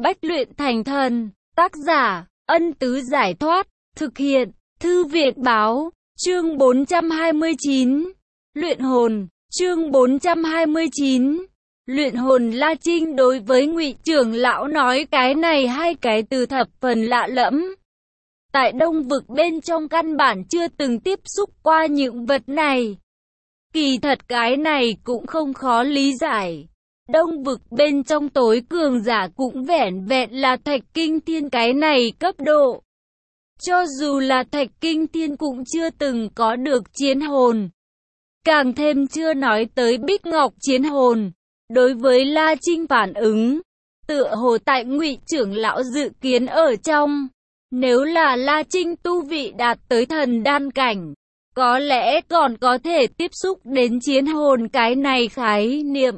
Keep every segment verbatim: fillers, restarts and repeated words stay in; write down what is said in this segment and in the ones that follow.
bách luyện thành thần. Tác giả, Ân Tứ Giải Thoát. Thực hiện, Thư Viện Báo. Chương bốn trăm hai mươi chín. Luyện hồn. Chương bốn trăm hai mươi chín. Luyện hồn. La Trinh đối với Ngụy trưởng lão nói cái này hai cái từ thập phần lạ lẫm. Tại Đông Vực bên trong căn bản chưa từng tiếp xúc qua những vật này. Kỳ thật cái này cũng không khó lý giải. Đông Vực bên trong tối cường giả cũng vẻn vẹn là Thạch Kinh Thiên cái này cấp độ. Cho dù là Thạch Kinh Thiên cũng chưa từng có được chiến hồn. Càng thêm chưa nói tới Bích Ngọc chiến hồn. Đối với La Trinh phản ứng, tựa hồ tại Ngụy trưởng lão dự kiến ở trong. Nếu là La Trinh tu vị đạt tới thần đan cảnh, có lẽ còn có thể tiếp xúc đến chiến hồn cái này khái niệm.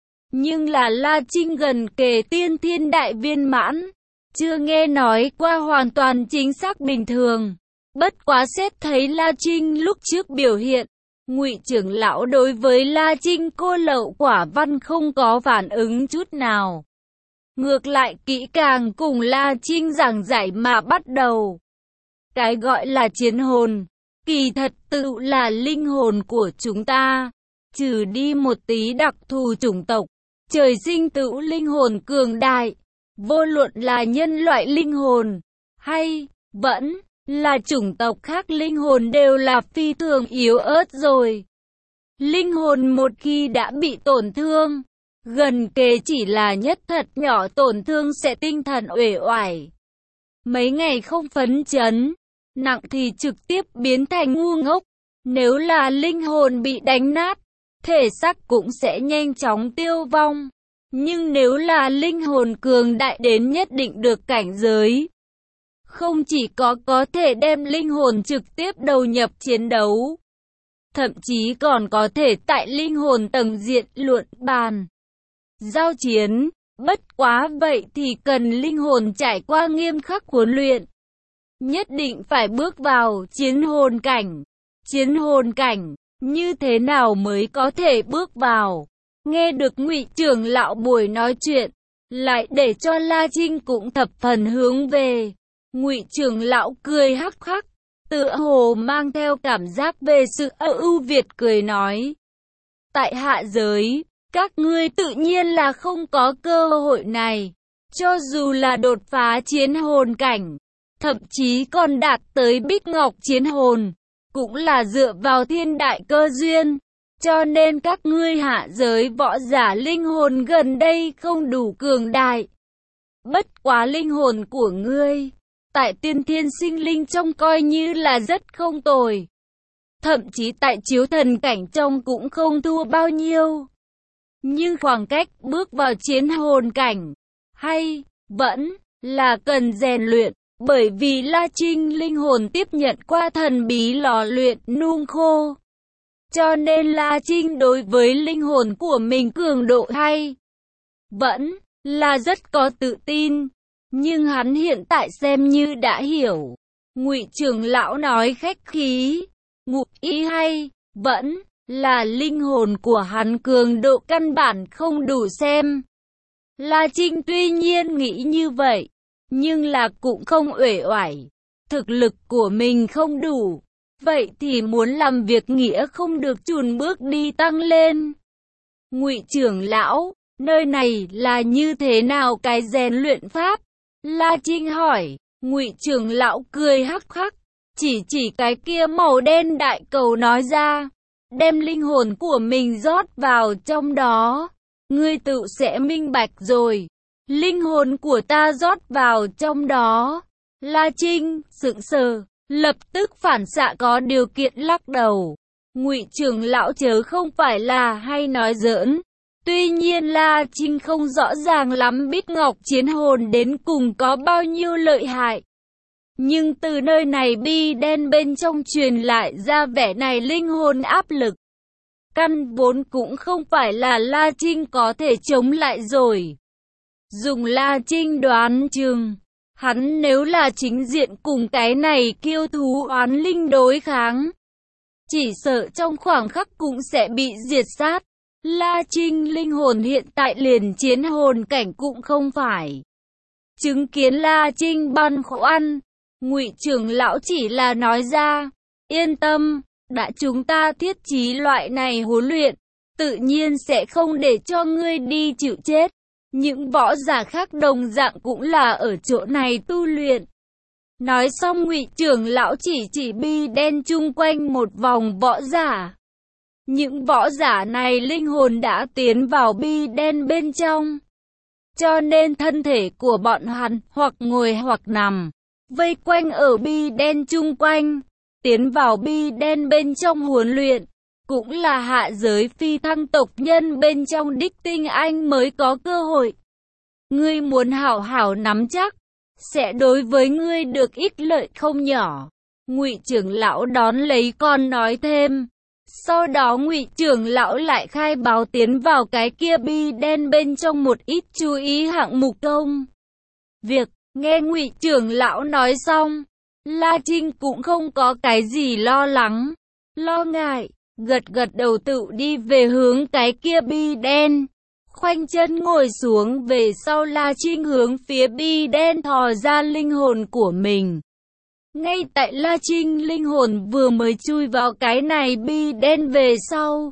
Nhưng là La Trinh gần kề tiên thiên đại viên mãn, chưa nghe nói qua hoàn toàn chính xác bình thường. Bất quá xét thấy La Trinh lúc trước biểu hiện, Ngụy trưởng lão đối với La Trinh cô lậu quả văn không có phản ứng chút nào. Ngược lại kỹ càng cùng La Trinh giảng giải mà bắt đầu. Cái gọi là chiến hồn, kỳ thật tự là linh hồn của chúng ta. Trừ đi một tí đặc thù chủng tộc, trời sinh tự linh hồn cường đại. Vô luận là nhân loại linh hồn, hay vẫn là chủng tộc khác linh hồn đều là phi thường yếu ớt rồi. Linh hồn một khi đã bị tổn thương, gần kề chỉ là nhất thật nhỏ tổn thương sẽ tinh thần uể oải. Mấy ngày không phấn chấn, nặng thì trực tiếp biến thành ngu ngốc. Nếu là linh hồn bị đánh nát, thể xác cũng sẽ nhanh chóng tiêu vong. Nhưng nếu là linh hồn cường đại đến nhất định được cảnh giới, không chỉ có có thể đem linh hồn trực tiếp đầu nhập chiến đấu, thậm chí còn có thể tại linh hồn tầng diện luận bàn, giao chiến. Bất quá vậy thì cần linh hồn trải qua nghiêm khắc huấn luyện. Nhất định phải bước vào chiến hồn cảnh. Chiến hồn cảnh, như thế nào mới có thể bước vào? Nghe được Ngụy trưởng lão buổi nói chuyện, lại để cho La Trinh cũng thập phần hướng về. Ngụy trưởng lão cười hắc hắc, tựa hồ mang theo cảm giác về sự ưu việt cười nói. Tại hạ giới, các ngươi tự nhiên là không có cơ hội này. Cho dù là đột phá chiến hồn cảnh, thậm chí còn đạt tới Bích Ngọc chiến hồn, cũng là dựa vào thiên đại cơ duyên. Cho nên các ngươi hạ giới võ giả linh hồn gần đây không đủ cường đại. Bất quá linh hồn của ngươi, tại tiên thiên sinh linh trong coi như là rất không tồi. Thậm chí tại chiếu thần cảnh trong cũng không thua bao nhiêu. Nhưng khoảng cách bước vào chiến hồn cảnh, hay vẫn là cần rèn luyện. Bởi vì La Trinh linh hồn tiếp nhận qua thần bí lò luyện nung khô. Cho nên La Trinh đối với linh hồn của mình cường độ hay vẫn là rất có tự tin. Nhưng hắn hiện tại xem như đã hiểu. Ngụy trưởng lão nói khách khí, ngụ ý hay vẫn là linh hồn của hắn cường độ căn bản không đủ xem. La Trinh tuy nhiên nghĩ như vậy, nhưng là cũng không uể oải. Thực lực của mình không đủ, vậy thì muốn làm việc nghĩa không được chùn bước đi tăng lên. Ngụy trưởng lão, nơi này là như thế nào cái rèn luyện pháp? La Trinh hỏi. Ngụy trưởng lão cười hắc hắc, chỉ chỉ cái kia màu đen đại cầu nói ra. Đem linh hồn của mình rót vào trong đó, ngươi tự sẽ minh bạch rồi. Linh hồn của ta rót vào trong đó. La Trinh sững sờ, lập tức phản xạ có điều kiện lắc đầu. Ngụy trưởng lão chớ không phải là hay nói giỡn. Tuy nhiên La Trinh không rõ ràng lắm Bích Ngọc chiến hồn đến cùng có bao nhiêu lợi hại. Nhưng từ nơi này bi đen bên trong truyền lại ra vẻ này linh hồn áp lực. Căn vốn cũng không phải là La Trinh có thể chống lại rồi. Dùng La Trinh đoán chừng, hắn nếu là chính diện cùng cái này kiêu thú oán linh đối kháng, chỉ sợ trong khoảng khắc cũng sẽ bị diệt sát. La Trinh linh hồn hiện tại liền chiến hồn cảnh cũng không phải. Chứng kiến La Trinh băn khoăn, Ngụy trưởng lão chỉ là nói ra, yên tâm, đã chúng ta thiết chí loại này huấn luyện, tự nhiên sẽ không để cho ngươi đi chịu chết. Những võ giả khác đồng dạng cũng là ở chỗ này tu luyện. Nói xong Ngụy trưởng lão chỉ chỉ bi đen chung quanh một vòng võ giả. Những võ giả này linh hồn đã tiến vào bi đen bên trong. Cho nên thân thể của bọn hắn hoặc ngồi hoặc nằm, vây quanh ở bi đen chung quanh, tiến vào bi đen bên trong huấn luyện. Cũng là hạ giới phi thăng tộc nhân bên trong đích tinh anh mới có cơ hội. Ngươi muốn hảo hảo nắm chắc, sẽ đối với ngươi được ích lợi không nhỏ. Ngụy trưởng lão đón lấy con nói thêm. Sau đó Ngụy trưởng lão lại khai báo tiến vào cái kia bi đen bên trong một ít chú ý hạng mục công việc. Nghe Ngụy trưởng lão nói xong, La Trinh cũng không có cái gì lo lắng, lo ngại, gật gật đầu tự đi về hướng cái kia bi đen. Khoanh chân ngồi xuống về sau La Trinh hướng phía bi đen thò ra linh hồn của mình. Ngay tại La Trinh linh hồn vừa mới chui vào cái này bi đen về sau,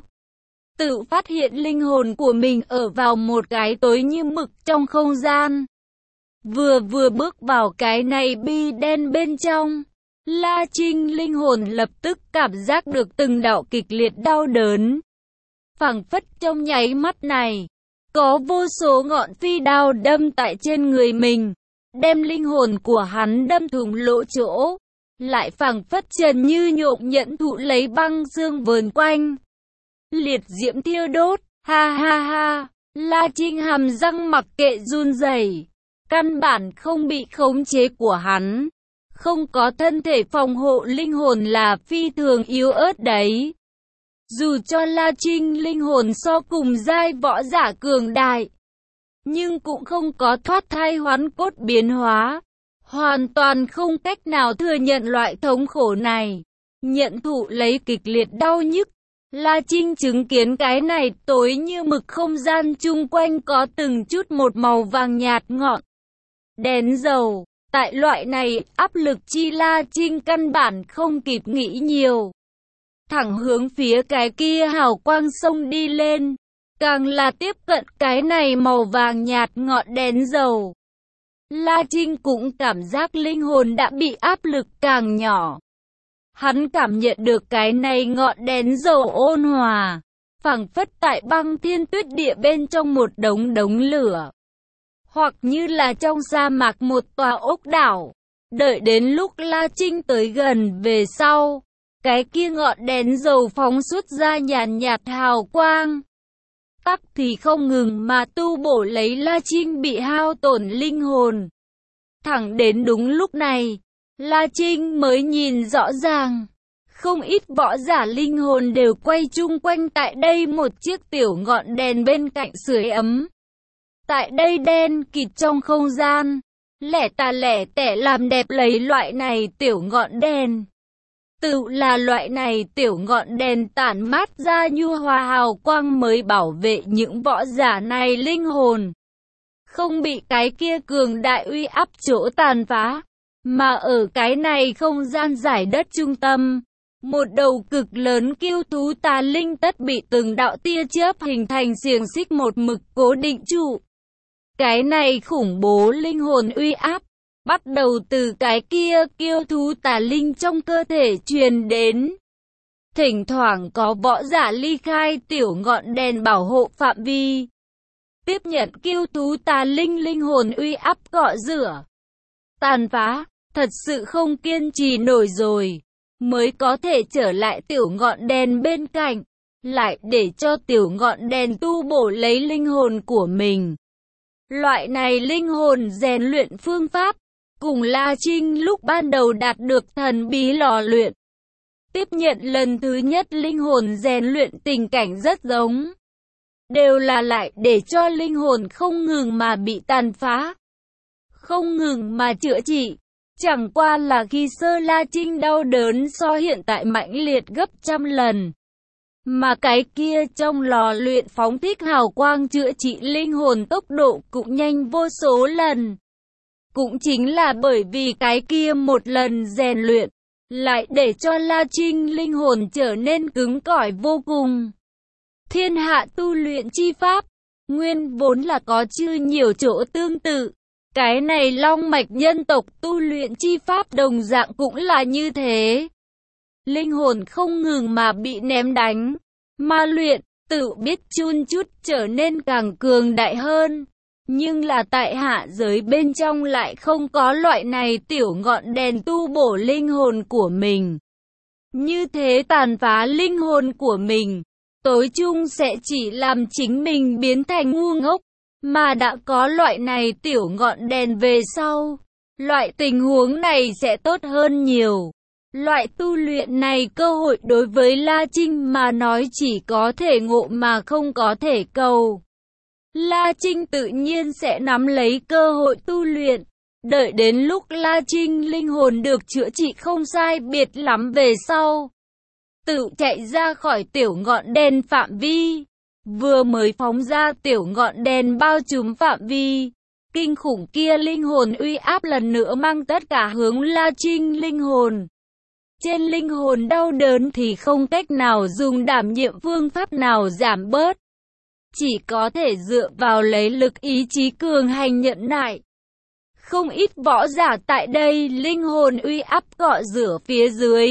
tự phát hiện linh hồn của mình ở vào một cái tối như mực trong không gian. Vừa vừa bước vào cái này bi đen bên trong, La Trinh linh hồn lập tức cảm giác được từng đạo kịch liệt đau đớn. Phảng phất trong nháy mắt này, có vô số ngọn phi đao đâm tại trên người mình, đem linh hồn của hắn đâm thủng lỗ chỗ, lại phảng phất trần như nhộng nhẫn thụ lấy băng dương vờn quanh. Liệt diễm thiêu đốt, ha ha ha, La Trinh hàm răng mặc kệ run rẩy, căn bản không bị khống chế của hắn. Không có thân thể phòng hộ linh hồn là phi thường yếu ớt đấy. Dù cho La Trinh linh hồn so cùng giai võ giả cường đại, nhưng cũng không có thoát thai hoán cốt biến hóa. Hoàn toàn không cách nào thừa nhận loại thống khổ này. Nhận thụ lấy kịch liệt đau nhức. La Trinh chứng kiến cái này tối như mực không gian chung quanh có từng chút một màu vàng nhạt ngọn đèn dầu. Tại loại này áp lực chi La Trinh căn bản không kịp nghĩ nhiều, thẳng hướng phía cái kia hào quang sông đi lên. Càng là tiếp cận cái này màu vàng nhạt ngọn đèn dầu, La Trinh cũng cảm giác linh hồn đã bị áp lực càng nhỏ. Hắn cảm nhận được cái này ngọn đèn dầu ôn hòa, phảng phất tại băng thiên tuyết địa bên trong một đống đống lửa, hoặc như là trong sa mạc một tòa ốc đảo. Đợi đến lúc La Trinh tới gần về sau, cái kia ngọn đèn dầu phóng xuất ra nhàn nhạt hào quang, tắc thì không ngừng mà tu bổ lấy La Trinh bị hao tổn linh hồn. Thẳng đến đúng lúc này, La Trinh mới nhìn rõ ràng, không ít võ giả linh hồn đều quay chung quanh tại đây một chiếc tiểu ngọn đèn bên cạnh sưởi ấm. Tại đây đen kịt trong không gian, lẻ tà lẻ tẻ làm đẹp lấy loại này tiểu ngọn đèn. Tự là loại này tiểu ngọn đèn tản mát ra nhu hòa hào quang mới bảo vệ những võ giả này linh hồn không bị cái kia cường đại uy áp chỗ tàn phá. Mà ở cái này không gian giải đất trung tâm, một đầu cực lớn kiêu thú tà linh tất bị từng đạo tia chớp hình thành xiềng xích một mực cố định trụ. Cái này khủng bố linh hồn uy áp, bắt đầu từ cái kia kiêu thú tà linh trong cơ thể truyền đến. Thỉnh thoảng có võ giả ly khai tiểu ngọn đèn bảo hộ phạm vi, tiếp nhận kiêu thú tà linh linh hồn uy áp cọ rửa, tàn phá, thật sự không kiên trì nổi rồi, mới có thể trở lại tiểu ngọn đèn bên cạnh, lại để cho tiểu ngọn đèn tu bổ lấy linh hồn của mình. Loại này linh hồn rèn luyện phương pháp, cùng La Trinh lúc ban đầu đạt được thần bí lò luyện, tiếp nhận lần thứ nhất linh hồn rèn luyện tình cảnh rất giống. Đều là lại để cho linh hồn không ngừng mà bị tàn phá, không ngừng mà chữa trị. Chẳng qua là khi sơ La Trinh đau đớn so hiện tại mãnh liệt gấp trăm lần. Mà cái kia trong lò luyện phóng thích hào quang chữa trị linh hồn tốc độ cũng nhanh vô số lần. cũng chính là bởi vì cái kia một lần rèn luyện, lại để cho La Trinh linh hồn trở nên cứng cỏi vô cùng. Thiên hạ tu luyện chi pháp, nguyên vốn là có chưa nhiều chỗ tương tự. Cái này long mạch nhân tộc tu luyện chi pháp đồng dạng cũng là như thế. Linh hồn không ngừng mà bị ném đánh, ma luyện, tự biết chun chút trở nên càng cường đại hơn. Nhưng là tại hạ giới bên trong lại không có loại này tiểu ngọn đèn tu bổ linh hồn của mình. Như thế tàn phá linh hồn của mình, tối chung sẽ chỉ làm chính mình biến thành ngu ngốc. Mà đã có loại này tiểu ngọn đèn về sau, loại tình huống này sẽ tốt hơn nhiều. Loại tu luyện này cơ hội đối với La Trinh mà nói chỉ có thể ngộ mà không có thể cầu. La Trinh tự nhiên sẽ nắm lấy cơ hội tu luyện. Đợi đến lúc La Trinh linh hồn được chữa trị không sai biệt lắm về sau, tự chạy ra khỏi tiểu ngọn đèn phạm vi. Vừa mới phóng ra tiểu ngọn đèn bao trùm phạm vi, kinh khủng kia linh hồn uy áp lần nữa mang tất cả hướng La Trinh linh hồn. Trên linh hồn đau đớn thì không cách nào dùng đảm nhiệm phương pháp nào giảm bớt. Chỉ có thể dựa vào lấy lực ý chí cường hành nhận nại. Không ít võ giả tại đây linh hồn uy áp cọ rửa phía dưới.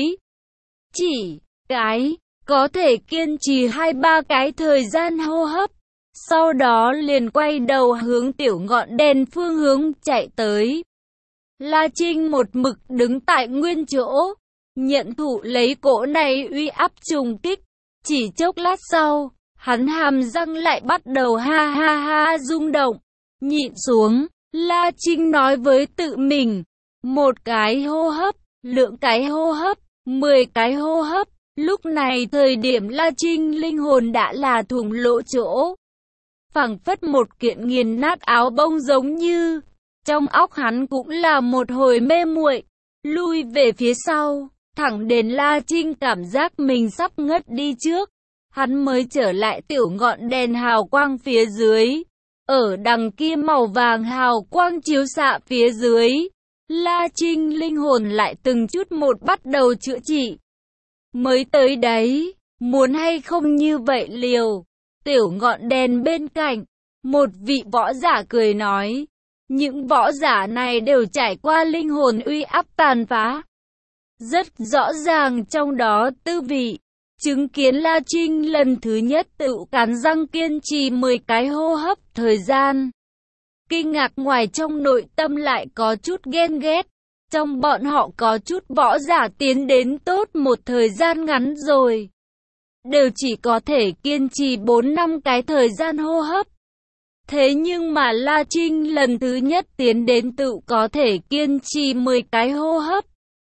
Chỉ cái có thể kiên trì hai ba cái thời gian hô hấp. Sau đó liền quay đầu hướng tiểu ngọn đèn phương hướng chạy tới. La Trinh một mực đứng tại nguyên chỗ, nhận thụ lấy cỗ này uy áp trùng kích. Chỉ chốc lát sau, hắn hàm răng lại bắt đầu ha ha ha rung động. Nhịn xuống, La Trinh nói với tự mình, một cái hô hấp, lượng cái hô hấp, mười cái hô hấp. Lúc này thời điểm La Trinh linh hồn đã là thủng lỗ chỗ, phảng phất một kiện nghiền nát áo bông giống như. Trong óc hắn cũng là một hồi mê muội, lui về phía sau, thẳng đến La Trinh cảm giác mình sắp ngất đi trước. Hắn mới trở lại tiểu ngọn đèn hào quang phía dưới. Ở đằng kia màu vàng hào quang chiếu xạ phía dưới, La Trinh linh hồn lại từng chút một bắt đầu chữa trị. Mới tới đấy, muốn hay không như vậy liều. Tiểu ngọn đèn bên cạnh, một vị võ giả cười nói. Những võ giả này đều trải qua linh hồn uy áp tàn phá. Rất rõ ràng trong đó tư vị. Chứng kiến La Trinh lần thứ nhất tự cắn răng kiên trì mười cái hô hấp thời gian. Kinh ngạc ngoài trong nội tâm lại có chút ghen ghét. Trong bọn họ có chút võ giả tiến đến tốt một thời gian ngắn rồi, đều chỉ có thể kiên trì bốn năm cái thời gian hô hấp. Thế nhưng mà La Trinh lần thứ nhất tiến đến tự có thể kiên trì mười cái hô hấp.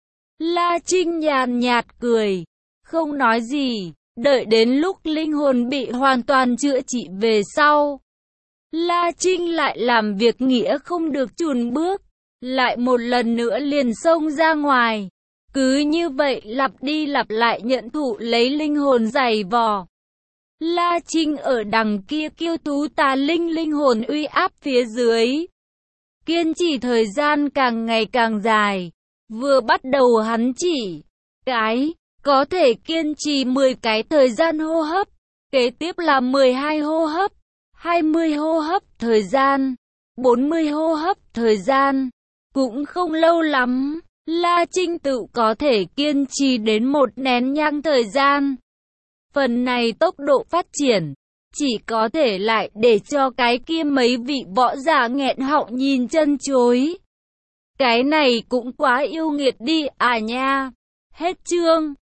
La Trinh nhàn nhạt cười, không nói gì, đợi đến lúc linh hồn bị hoàn toàn chữa trị về sau. La Trinh lại làm việc nghĩa không được chùn bước, lại một lần nữa liền xông ra ngoài. Cứ như vậy lặp đi lặp lại nhận thụ lấy linh hồn dày vò. La Trinh ở đằng kia kiêu tú tà linh linh hồn uy áp phía dưới. Kiên trì thời gian càng ngày càng dài. Vừa bắt đầu hắn chỉ cái có thể kiên trì mười cái thời gian hô hấp. Kế tiếp là mười hai hô hấp, hai mươi hô hấp thời gian, bốn mươi hô hấp thời gian. Cũng không lâu lắm, La Trinh tự có thể kiên trì đến một nén nhang thời gian. Phần này tốc độ phát triển, chỉ có thể lại để cho cái kia mấy vị võ giả nghẹn họng nhìn chân chối. Cái này cũng quá yêu nghiệt đi à nha. Hết chương.